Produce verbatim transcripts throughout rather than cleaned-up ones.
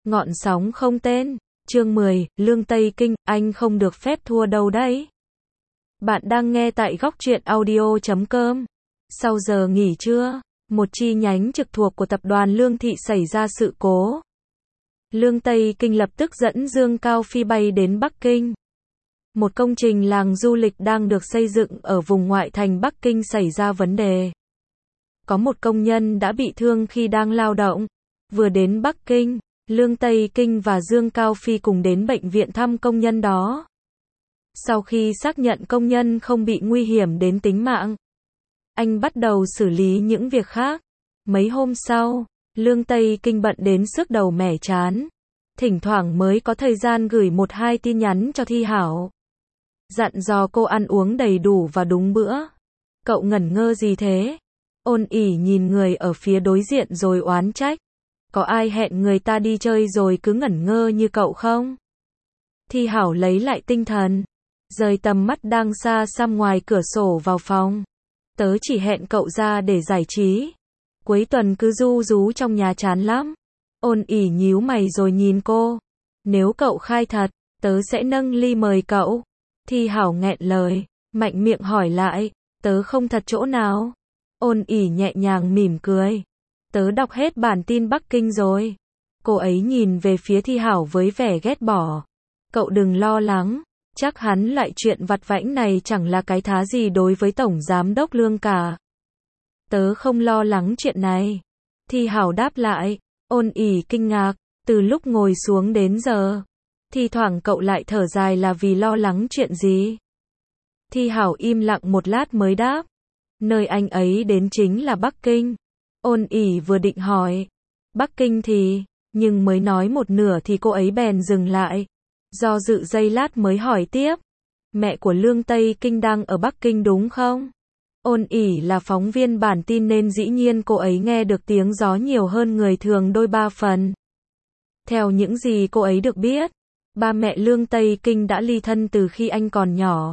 Ngọn sóng không tên. Chương mười, Lương Tây Kinh, anh không được phép thua đâu đấy. Bạn đang nghe tại góc truyện audio chấm com. Sau giờ nghỉ trưa, một chi nhánh trực thuộc của tập đoàn Lương Thị xảy ra sự cố. Lương Tây Kinh lập tức dẫn Dương Cao Phi bay đến Bắc Kinh. Một công trình làng du lịch đang được xây dựng ở vùng ngoại thành Bắc Kinh xảy ra vấn đề. Có một công nhân đã bị thương khi đang lao động. Vừa đến Bắc Kinh, Lương Tây Kinh và Dương Cao Phi cùng đến bệnh viện thăm công nhân đó. Sau khi xác nhận công nhân không bị nguy hiểm đến tính mạng, anh bắt đầu xử lý những việc khác. Mấy hôm sau, Lương Tây Kinh bận đến sức đầu mẻ trán. Thỉnh thoảng mới có thời gian gửi một hai tin nhắn cho Thi Hảo. Dặn dò cô ăn uống đầy đủ và đúng bữa. Cậu ngẩn ngơ gì thế? Ôn ỉ nhìn người ở phía đối diện rồi oán trách. Có ai hẹn người ta đi chơi rồi cứ ngẩn ngơ như cậu không? Thi Hảo lấy lại tinh thần, rời tầm mắt đang xa xăm ngoài cửa sổ vào phòng. Tớ chỉ hẹn cậu ra để giải trí. Cuối tuần cứ ru rú trong nhà chán lắm. Ôn ỉ nhíu mày rồi nhìn cô. Nếu cậu khai thật, tớ sẽ nâng ly mời cậu. Thi Hảo nghẹn lời, mạnh miệng hỏi lại, tớ không thật chỗ nào? Ôn ỉ nhẹ nhàng mỉm cười. Tớ đọc hết bản tin Bắc Kinh rồi. Cô ấy nhìn về phía Thi Hảo với vẻ ghét bỏ. Cậu đừng lo lắng, chắc hắn lại chuyện vặt vãnh này chẳng là cái thá gì đối với Tổng Giám đốc Lương cả. Tớ không lo lắng chuyện này. Thi Hảo đáp lại. Ôn ỉ kinh ngạc, từ lúc ngồi xuống đến giờ. Thi thoảng cậu lại thở dài là vì lo lắng chuyện gì? Thi Hảo im lặng một lát mới đáp. Nơi anh ấy đến chính là Bắc Kinh. Ôn ỉ vừa định hỏi. Bắc Kinh thì, nhưng mới nói một nửa thì cô ấy bèn dừng lại. Do dự giây lát mới hỏi tiếp. Mẹ của Lương Tây Kinh đang ở Bắc Kinh đúng không? Ôn ỉ là phóng viên bản tin nên dĩ nhiên cô ấy nghe được tiếng gió nhiều hơn người thường đôi ba phần. Theo những gì cô ấy được biết, ba mẹ Lương Tây Kinh đã ly thân từ khi anh còn nhỏ.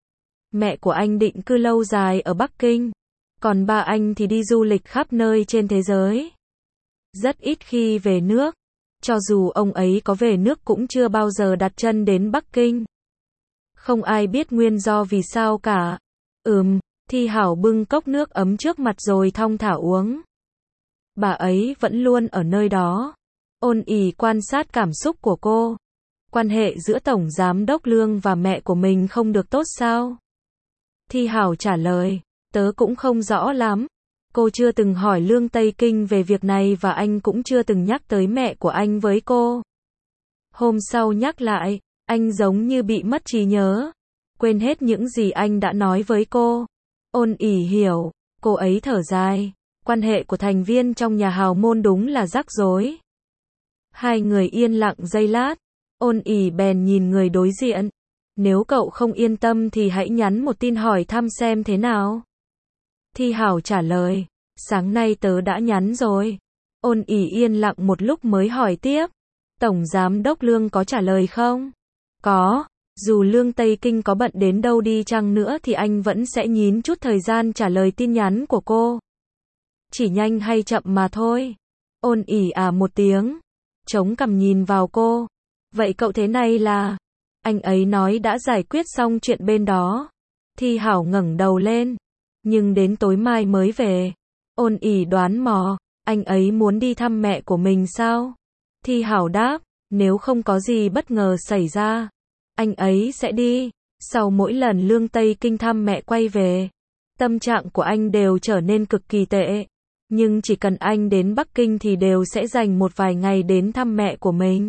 Mẹ của anh định cư lâu dài ở Bắc Kinh, còn ba anh thì đi du lịch khắp nơi trên thế giới. Rất ít khi về nước, cho dù ông ấy có về nước cũng chưa bao giờ đặt chân đến Bắc Kinh. Không ai biết nguyên do vì sao cả. Ừm, Thi Hảo bưng cốc nước ấm trước mặt rồi thong thả uống. Bà ấy vẫn luôn ở nơi đó. Ôn ỉ quan sát cảm xúc của cô. Quan hệ giữa Tổng Giám đốc Lương và mẹ của mình không được tốt sao? Thi Hảo trả lời, tớ cũng không rõ lắm. Cô chưa từng hỏi Lương Tây Kinh về việc này và anh cũng chưa từng nhắc tới mẹ của anh với cô. Hôm sau nhắc lại, anh giống như bị mất trí nhớ. Quên hết những gì anh đã nói với cô. Ôn ỉ hiểu, cô ấy thở dài. Quan hệ của thành viên trong nhà hào môn đúng là rắc rối. Hai người yên lặng giây lát. Ôn ỉ bèn nhìn người đối diện. Nếu cậu không yên tâm thì hãy nhắn một tin hỏi thăm xem thế nào. Thi Hảo trả lời. Sáng nay tớ đã nhắn rồi. Ôn ỉ yên lặng một lúc mới hỏi tiếp. Tổng Giám đốc Lương có trả lời không? Có. Dù Lương Tây Kinh có bận đến đâu đi chăng nữa thì anh vẫn sẽ nhín chút thời gian trả lời tin nhắn của cô. Chỉ nhanh hay chậm mà thôi. Ôn ỉ à một tiếng. Chống cằm nhìn vào cô. Vậy cậu thế này là... Anh ấy nói đã giải quyết xong chuyện bên đó. Thi Hảo ngẩng đầu lên. Nhưng đến tối mai mới về. Ôn ỉ đoán mò. Anh ấy muốn đi thăm mẹ của mình sao? Thi Hảo đáp. Nếu không có gì bất ngờ xảy ra, anh ấy sẽ đi. Sau mỗi lần Lương Tây Kinh thăm mẹ quay về, tâm trạng của anh đều trở nên cực kỳ tệ. Nhưng chỉ cần anh đến Bắc Kinh thì đều sẽ dành một vài ngày đến thăm mẹ của mình.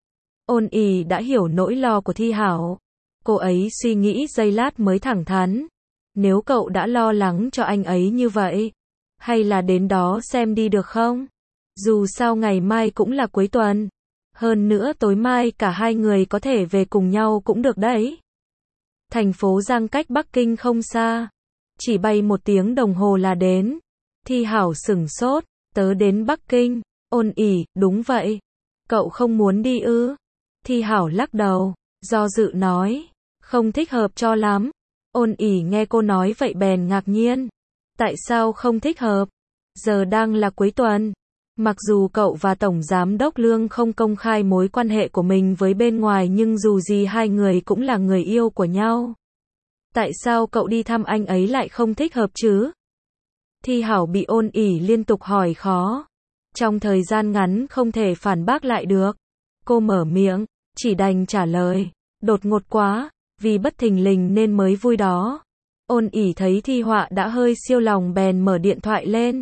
Ôn ỉ đã hiểu nỗi lo của Thi Hảo. Cô ấy suy nghĩ giây lát mới thẳng thắn. Nếu cậu đã lo lắng cho anh ấy như vậy, hay là đến đó xem đi được không? Dù sao ngày mai cũng là cuối tuần. Hơn nữa tối mai cả hai người có thể về cùng nhau cũng được đấy. Thành phố Giang cách Bắc Kinh không xa. Chỉ bay một tiếng đồng hồ là đến. Thi Hảo sửng sốt. Tớ đến Bắc Kinh. Ôn ỉ, đúng vậy. Cậu không muốn đi ư? Thi Hảo lắc đầu. Do dự nói. Không thích hợp cho lắm. Ôn ỉ nghe cô nói vậy bèn ngạc nhiên. Tại sao không thích hợp? Giờ đang là cuối tuần. Mặc dù cậu và Tổng Giám đốc Lương không công khai mối quan hệ của mình với bên ngoài nhưng dù gì hai người cũng là người yêu của nhau. Tại sao cậu đi thăm anh ấy lại không thích hợp chứ? Thi Hảo bị Ôn ỉ liên tục hỏi khó. Trong thời gian ngắn không thể phản bác lại được. Cô mở miệng, chỉ đành trả lời. Đột ngột quá, vì bất thình lình nên mới vui đó. Ôn ỉ thấy Thi Họa đã hơi siêu lòng bèn mở điện thoại lên.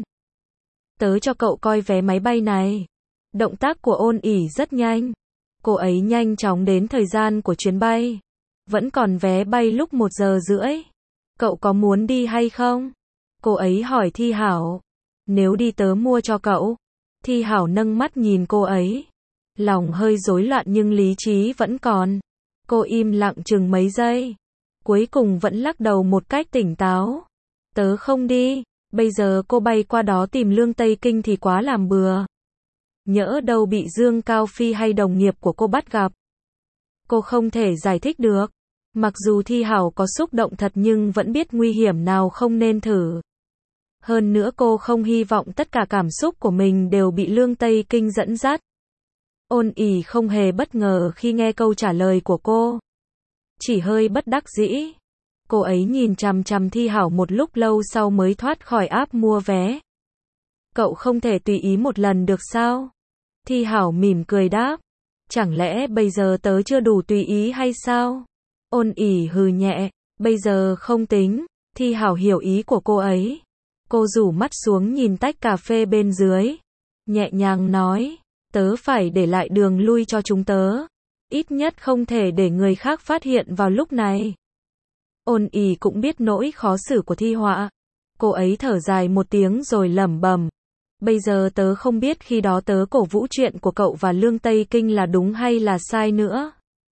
Tớ cho cậu coi vé máy bay này. Động tác của Ôn ỉ rất nhanh. Cô ấy nhanh chóng đến thời gian của chuyến bay. Vẫn còn vé bay lúc một giờ rưỡi. Cậu có muốn đi hay không? Cô ấy hỏi Thi Hảo. Nếu đi tớ mua cho cậu. Thi Hảo nâng mắt nhìn cô ấy. Lòng hơi rối loạn nhưng lý trí vẫn còn. Cô im lặng chừng mấy giây. Cuối cùng vẫn lắc đầu một cách tỉnh táo. Tớ không đi. Bây giờ cô bay qua đó tìm Lương Tây Kinh thì quá làm bừa. Nhỡ đâu bị Dương Cao Phi hay đồng nghiệp của cô bắt gặp. Cô không thể giải thích được. Mặc dù Thi Hảo có xúc động thật nhưng vẫn biết nguy hiểm nào không nên thử. Hơn nữa cô không hy vọng tất cả cảm xúc của mình đều bị Lương Tây Kinh dẫn dắt. Ôn ỉ không hề bất ngờ khi nghe câu trả lời của cô. Chỉ hơi bất đắc dĩ. Cô ấy nhìn chằm chằm Thi Hảo một lúc lâu sau mới thoát khỏi app mua vé. Cậu không thể tùy ý một lần được sao? Thi Hảo mỉm cười đáp. Chẳng lẽ bây giờ tớ chưa đủ tùy ý hay sao? Ôn ỉ hừ nhẹ. Bây giờ không tính. Thi Hảo hiểu ý của cô ấy. Cô rủ mắt xuống nhìn tách cà phê bên dưới. Nhẹ nhàng nói. Tớ phải để lại đường lui cho chúng tớ. Ít nhất không thể để người khác phát hiện vào lúc này. Ôn ỉ cũng biết nỗi khó xử của Thi Họa. Cô ấy thở dài một tiếng rồi lẩm bẩm. Bây giờ tớ không biết khi đó tớ cổ vũ chuyện của cậu và Lương Tây Kinh là đúng hay là sai nữa.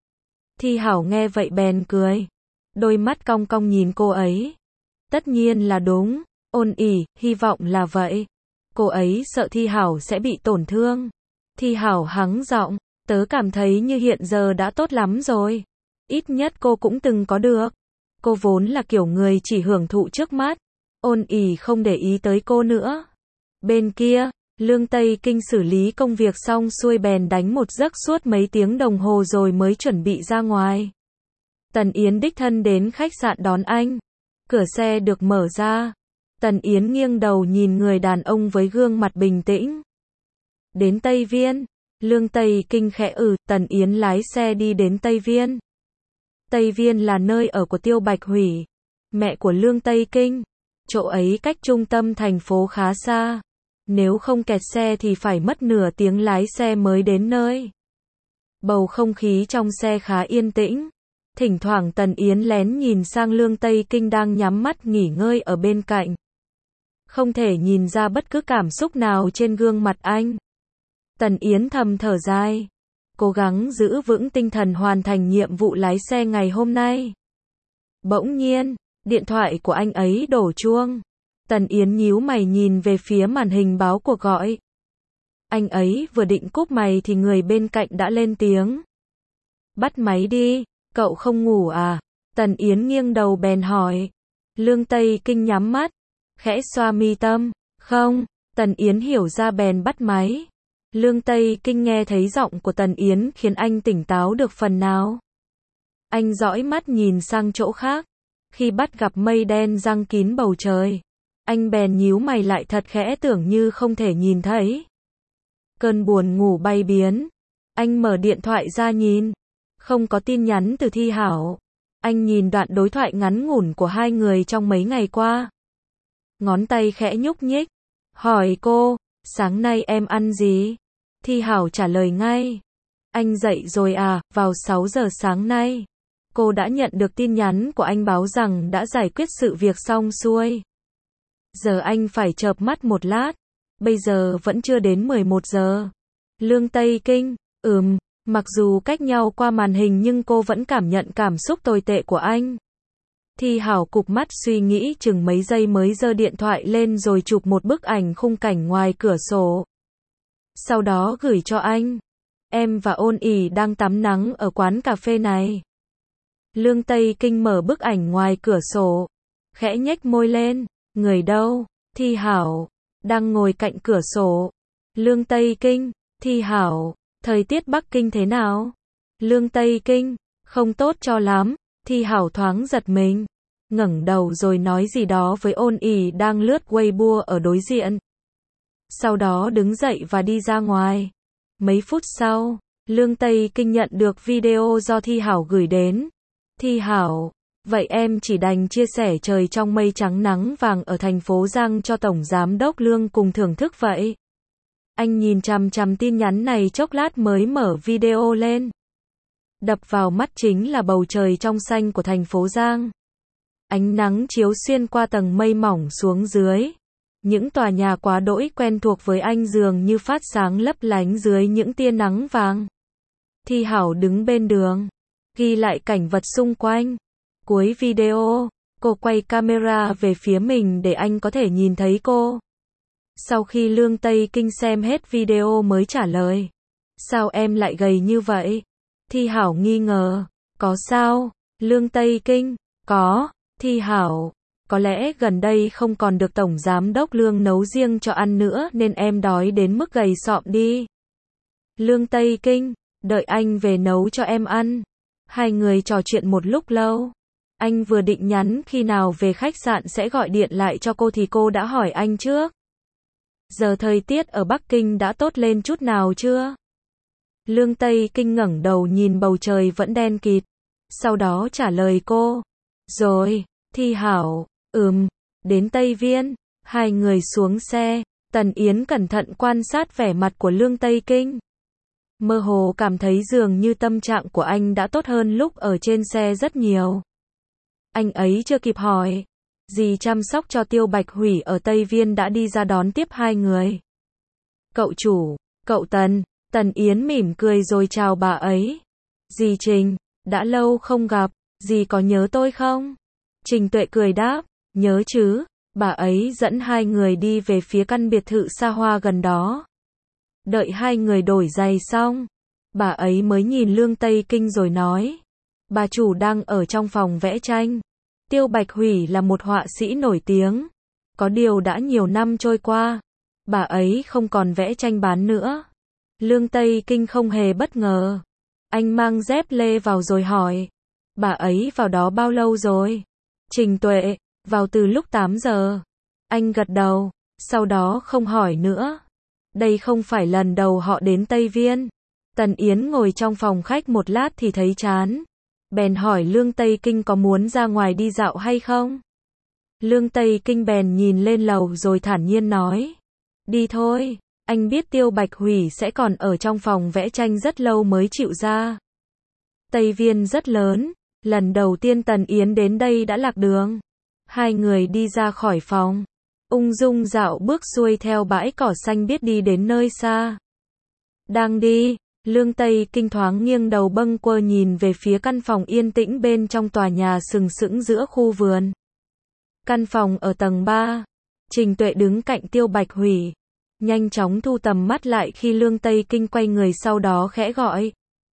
Thi Hảo nghe vậy bèn cười. Đôi mắt cong cong nhìn cô ấy. Tất nhiên là đúng. Ôn ỉ, hy vọng là vậy. Cô ấy sợ Thi Hảo sẽ bị tổn thương. Thi Hảo hắng giọng. Tớ cảm thấy như hiện giờ đã tốt lắm rồi. Ít nhất cô cũng từng có được. Cô vốn là kiểu người chỉ hưởng thụ trước mắt. Ôn ỉ không để ý tới cô nữa. Bên kia, Lương Tây Kinh xử lý công việc xong xuôi bèn đánh một giấc suốt mấy tiếng đồng hồ rồi mới chuẩn bị ra ngoài. Tần Yến đích thân đến khách sạn đón anh. Cửa xe được mở ra. Tần Yến nghiêng đầu nhìn người đàn ông với gương mặt bình tĩnh. Đến Tây Viên. Lương Tây Kinh khẽ ừ, Tần Yến lái xe đi đến Tây Viên. Tây Viên là nơi ở của Tiêu Bạch Hủy, mẹ của Lương Tây Kinh. Chỗ ấy cách trung tâm thành phố khá xa. Nếu không kẹt xe thì phải mất nửa tiếng lái xe mới đến nơi. Bầu không khí trong xe khá yên tĩnh. Thỉnh thoảng Tần Yến lén nhìn sang Lương Tây Kinh đang nhắm mắt nghỉ ngơi ở bên cạnh. Không thể nhìn ra bất cứ cảm xúc nào trên gương mặt anh. Tần Yến thầm thở dài. Cố gắng giữ vững tinh thần hoàn thành nhiệm vụ lái xe ngày hôm nay. Bỗng nhiên, điện thoại của anh ấy đổ chuông. Tần Yến nhíu mày nhìn về phía màn hình báo cuộc gọi. Anh ấy vừa định cúp máy thì người bên cạnh đã lên tiếng. Bắt máy đi, cậu không ngủ à? Tần Yến nghiêng đầu bèn hỏi. Lương Tây Kinh nhắm mắt, khẽ xoa mi tâm. Không, Tần Yến hiểu ra bèn bắt máy. Lương Tây Kinh nghe thấy giọng của Tần Yến khiến anh tỉnh táo được phần nào. Anh dõi mắt nhìn sang chỗ khác. Khi bắt gặp mây đen giăng kín bầu trời, anh bèn nhíu mày lại thật khẽ tưởng như không thể nhìn thấy. Cơn buồn ngủ bay biến. Anh mở điện thoại ra nhìn. Không có tin nhắn từ Thi Hảo. Anh nhìn đoạn đối thoại ngắn ngủn của hai người trong mấy ngày qua. Ngón tay khẽ nhúc nhích. Hỏi cô, sáng nay em ăn gì? Thi Hảo trả lời ngay. Anh dậy rồi à, vào sáu giờ sáng nay. Cô đã nhận được tin nhắn của anh báo rằng đã giải quyết sự việc xong xuôi. Giờ anh phải chợp mắt một lát. Bây giờ vẫn chưa đến mười một giờ. Lương Tây Kinh, ừm, mặc dù cách nhau qua màn hình nhưng cô vẫn cảm nhận cảm xúc tồi tệ của anh. Thi Hảo cụp mắt suy nghĩ chừng mấy giây mới giơ điện thoại lên rồi chụp một bức ảnh khung cảnh ngoài cửa sổ. Sau đó gửi cho anh. Em và Ôn ỉ đang tắm nắng ở quán cà phê này. Lương Tây Kinh mở bức ảnh ngoài cửa sổ. Khẽ nhếch môi lên. Người đâu? Thi Hảo. Đang ngồi cạnh cửa sổ. Lương Tây Kinh, Thi Hảo, thời tiết Bắc Kinh thế nào? Lương Tây Kinh, không tốt cho lắm. Thi Hảo thoáng giật mình, ngẩng đầu rồi nói gì đó với Ôn Ỉ đang lướt Weibo ở đối diện. Sau đó đứng dậy và đi ra ngoài. Mấy phút sau, Lương Tây Kinh nhận được video do Thi Hảo gửi đến. Thi Hảo, vậy em chỉ đành chia sẻ trời trong mây trắng nắng vàng ở thành phố Giang cho Tổng Giám đốc Lương cùng thưởng thức vậy. Anh nhìn chằm chằm tin nhắn này chốc lát mới mở video lên. Đập vào mắt chính là bầu trời trong xanh của thành phố Giang. Ánh nắng chiếu xuyên qua tầng mây mỏng xuống dưới. Những tòa nhà quá đỗi quen thuộc với anh dường như phát sáng lấp lánh dưới những tia nắng vàng. Thi Hảo đứng bên đường, ghi lại cảnh vật xung quanh. Cuối video, cô quay camera về phía mình để anh có thể nhìn thấy cô. Sau khi Lương Tây Kinh xem hết video mới trả lời. Sao em lại gầy như vậy? Thi Hảo nghi ngờ. Có sao? Lương Tây Kinh. Có. Thi Hảo. Có lẽ gần đây không còn được Tổng Giám đốc Lương nấu riêng cho ăn nữa nên em đói đến mức gầy sọm đi. Lương Tây Kinh. Đợi anh về nấu cho em ăn. Hai người trò chuyện một lúc lâu. Anh vừa định nhắn khi nào về khách sạn sẽ gọi điện lại cho cô thì cô đã hỏi anh trước. Giờ thời tiết ở Bắc Kinh đã tốt lên chút nào chưa? Lương Tây Kinh ngẩng đầu nhìn bầu trời vẫn đen kịt. Sau đó trả lời cô. Rồi, Thi Hảo, ừm, đến Tây Viên. Hai người xuống xe. Tần Yến cẩn thận quan sát vẻ mặt của Lương Tây Kinh. Mơ hồ cảm thấy dường như tâm trạng của anh đã tốt hơn lúc ở trên xe rất nhiều. Anh ấy chưa kịp hỏi. Dì chăm sóc cho Tiêu Bạch Hủy ở Tây Viên đã đi ra đón tiếp hai người. Cậu chủ, cậu Tần. Tần Yến mỉm cười rồi chào bà ấy. Dì Trình, đã lâu không gặp, dì có nhớ tôi không? Trình Tuệ cười đáp, nhớ chứ. Bà ấy dẫn hai người đi về phía căn biệt thự xa hoa gần đó. Đợi hai người đổi giày xong, bà ấy mới nhìn Lương Tây Kinh rồi nói. Bà chủ đang ở trong phòng vẽ tranh. Tiêu Bạch Hủy là một họa sĩ nổi tiếng. Có điều đã nhiều năm trôi qua, bà ấy không còn vẽ tranh bán nữa. Lương Tây Kinh không hề bất ngờ. Anh mang dép lê vào rồi hỏi. Bà ấy vào đó bao lâu rồi? Trình Tuệ, vào từ lúc tám giờ. Anh gật đầu, sau đó không hỏi nữa. Đây không phải lần đầu họ đến Tây Viên. Tần Yến ngồi trong phòng khách một lát thì thấy chán. Bèn hỏi Lương Tây Kinh có muốn ra ngoài đi dạo hay không? Lương Tây Kinh bèn nhìn lên lầu rồi thản nhiên nói. Đi thôi, anh biết Tiêu Bạch Hủy sẽ còn ở trong phòng vẽ tranh rất lâu mới chịu ra. Tây Viên rất lớn, lần đầu tiên Tần Yến đến đây đã lạc đường. Hai người đi ra khỏi phòng, ung dung dạo bước xuôi theo bãi cỏ xanh biết đi đến nơi xa. Đang đi, Lương Tây Kinh thoáng nghiêng đầu bâng quơ nhìn về phía căn phòng yên tĩnh bên trong tòa nhà sừng sững giữa khu vườn. Căn phòng ở tầng ba. Trình Tuệ đứng cạnh Tiêu Bạch Hủy, nhanh chóng thu tầm mắt lại khi Lương Tây Kinh quay người sau đó khẽ gọi.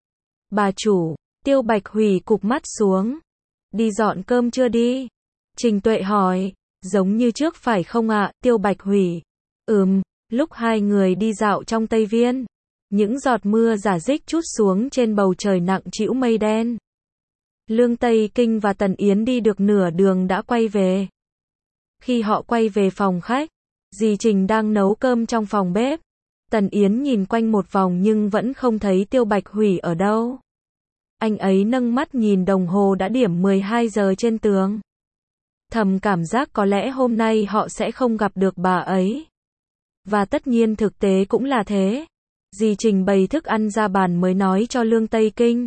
Bà chủ. Tiêu Bạch Hủy cụp mắt xuống. Đi dọn cơm chưa đi? Trình Tuệ hỏi. Giống như trước phải không ạ? Tiêu Bạch Hủy. Ừm, lúc hai người đi dạo trong Tây Viên, những giọt mưa rả rích trút xuống trên bầu trời nặng trĩu mây đen. Lương Tây Kinh và Tần Yến đi được nửa đường đã quay về. Khi họ quay về phòng khách, dì Trình đang nấu cơm trong phòng bếp. Tần Yến nhìn quanh một vòng nhưng vẫn không thấy Tiêu Bạch Hủy ở đâu. Anh ấy nâng mắt nhìn đồng hồ đã điểm mười hai giờ trên tường. Thầm cảm giác có lẽ hôm nay họ sẽ không gặp được bà ấy. Và tất nhiên thực tế cũng là thế. Dì Trình bày thức ăn ra bàn mới nói cho Lương Tây Kinh.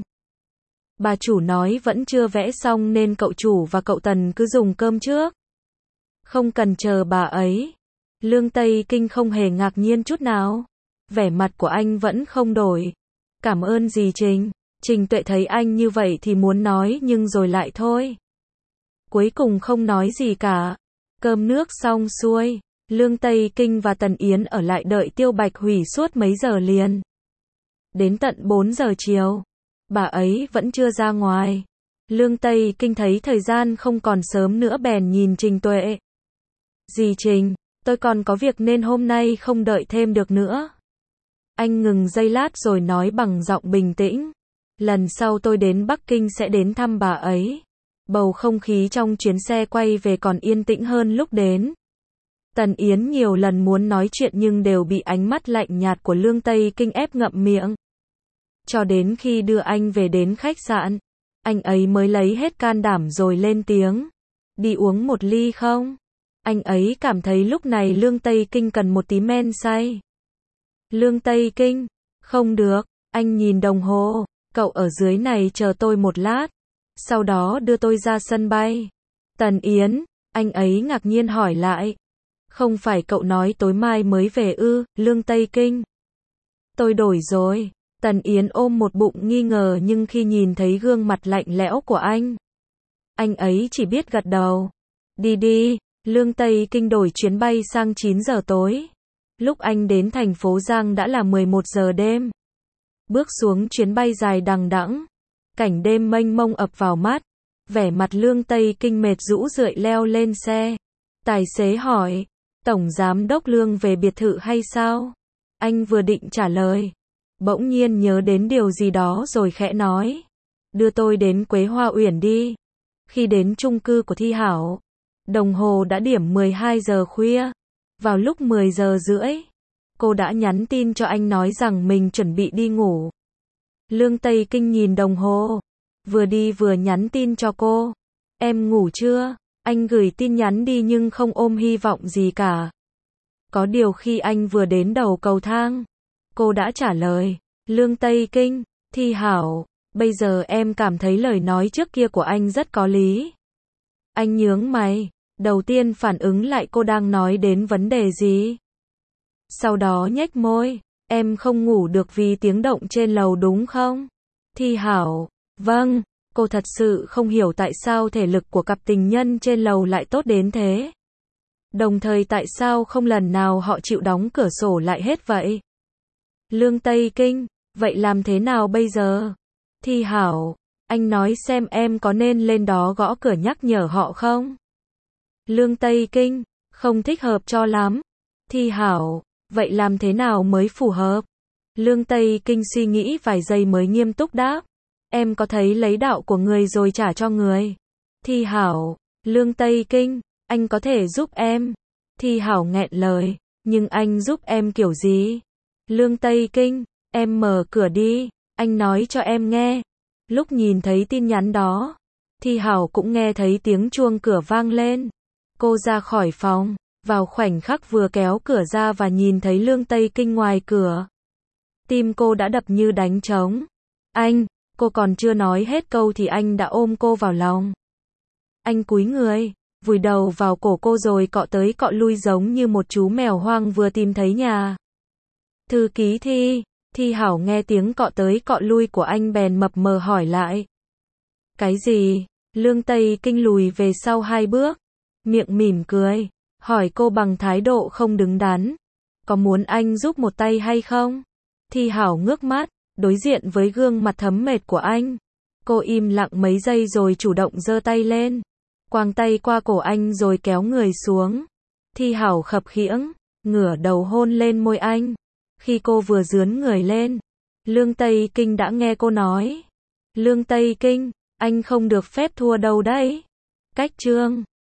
Bà chủ nói vẫn chưa vẽ xong nên cậu chủ và cậu Tần cứ dùng cơm trước. Không cần chờ bà ấy. Lương Tây Kinh không hề ngạc nhiên chút nào. Vẻ mặt của anh vẫn không đổi. Cảm ơn dì Trình. Trình Tuệ thấy anh như vậy thì muốn nói nhưng rồi lại thôi. Cuối cùng không nói gì cả. Cơm nước xong xuôi, Lương Tây Kinh và Tần Yến ở lại đợi Tiêu Bạch Hủy suốt mấy giờ liền. Đến tận bốn giờ chiều, bà ấy vẫn chưa ra ngoài. Lương Tây Kinh thấy thời gian không còn sớm nữa bèn nhìn Trình Tuệ. Dì Trình, tôi còn có việc nên hôm nay không đợi thêm được nữa. Anh ngừng giây lát rồi nói bằng giọng bình tĩnh. Lần sau tôi đến Bắc Kinh sẽ đến thăm bà ấy. Bầu không khí trong chuyến xe quay về còn yên tĩnh hơn lúc đến. Tần Yến nhiều lần muốn nói chuyện nhưng đều bị ánh mắt lạnh nhạt của Lương Tây Kinh ép ngậm miệng. Cho đến khi đưa anh về đến khách sạn, anh ấy mới lấy hết can đảm rồi lên tiếng. Đi uống một ly không? Anh ấy cảm thấy lúc này Lương Tây Kinh cần một tí men say. Lương Tây Kinh, không được, anh nhìn đồng hồ, cậu ở dưới này chờ tôi một lát, sau đó đưa tôi ra sân bay. Tần Yến, anh ấy ngạc nhiên hỏi lại. Không phải cậu nói tối mai mới về ư, Lương Tây Kinh? Tôi đổi rồi. Tần Yến ôm một bụng nghi ngờ nhưng khi nhìn thấy gương mặt lạnh lẽo của anh, anh ấy chỉ biết gật đầu. Đi đi, Lương Tây Kinh đổi chuyến bay sang chín giờ tối. Lúc anh đến thành phố Giang đã là mười một giờ đêm. Bước xuống chuyến bay dài đằng đẵng, cảnh đêm mênh mông ập vào mắt. Vẻ mặt Lương Tây Kinh mệt rũ rượi leo lên xe. Tài xế hỏi, Tổng Giám đốc Lương về biệt thự hay sao? Anh vừa định trả lời, bỗng nhiên nhớ đến điều gì đó rồi khẽ nói. Đưa tôi đến Quế Hoa Uyển đi. Khi đến chung cư của Thi Hảo, đồng hồ đã điểm mười hai giờ khuya. Vào lúc mười giờ rưỡi, cô đã nhắn tin cho anh nói rằng mình chuẩn bị đi ngủ. Lương Tây Kinh nhìn đồng hồ, vừa đi vừa nhắn tin cho cô. Em ngủ chưa? Anh gửi tin nhắn đi nhưng không ôm hy vọng gì cả. Có điều khi anh vừa đến đầu cầu thang, cô đã trả lời. Lương Tây Kinh, Thi Hảo, bây giờ em cảm thấy lời nói trước kia của anh rất có lý. Anh nhướng mày, đầu tiên phản ứng lại cô đang nói đến vấn đề gì. Sau đó nhếch môi, em không ngủ được vì tiếng động trên lầu đúng không? Thi Hảo, vâng, cô thật sự không hiểu tại sao thể lực của cặp tình nhân trên lầu lại tốt đến thế. Đồng thời tại sao không lần nào họ chịu đóng cửa sổ lại hết vậy? Lương Tây Kinh, vậy làm thế nào bây giờ? Thi Hảo, anh nói xem em có nên lên đó gõ cửa nhắc nhở họ không? Lương Tây Kinh, không thích hợp cho lắm. Thi Hảo, vậy làm thế nào mới phù hợp? Lương Tây Kinh suy nghĩ vài giây mới nghiêm túc đáp. Em có thấy lấy đạo của người rồi trả cho người. Thi Hảo, Lương Tây Kinh, anh có thể giúp em. Thi Hảo nghẹn lời, nhưng anh giúp em kiểu gì? Lương Tây Kinh, em mở cửa đi, anh nói cho em nghe. Lúc nhìn thấy tin nhắn đó, Thi Hảo cũng nghe thấy tiếng chuông cửa vang lên. Cô ra khỏi phòng, vào khoảnh khắc vừa kéo cửa ra và nhìn thấy Lương Tây Kinh ngoài cửa. Tim cô đã đập như đánh trống. Anh, cô còn chưa nói hết câu thì anh đã ôm cô vào lòng. Anh cúi người, vùi đầu vào cổ cô rồi cọ tới cọ lui giống như một chú mèo hoang vừa tìm thấy nhà. Thư ký Thi, Thi Hảo nghe tiếng cọ tới cọ lui của anh bèn mập mờ hỏi lại. Cái gì? Lương Tây Kinh lùi về sau hai bước, miệng mỉm cười, hỏi cô bằng thái độ không đứng đắn. Có muốn anh giúp một tay hay không? Thi Hảo ngước mắt, đối diện với gương mặt thấm mệt của anh. Cô im lặng mấy giây rồi chủ động giơ tay lên, quàng tay qua cổ anh rồi kéo người xuống. Thi Hảo khập khiễng, ngửa đầu hôn lên môi anh. Khi cô vừa dướn người lên, Lương Tây Kinh đã nghe cô nói. Lương Tây Kinh, anh không được phép thua đâu đấy. Cách chương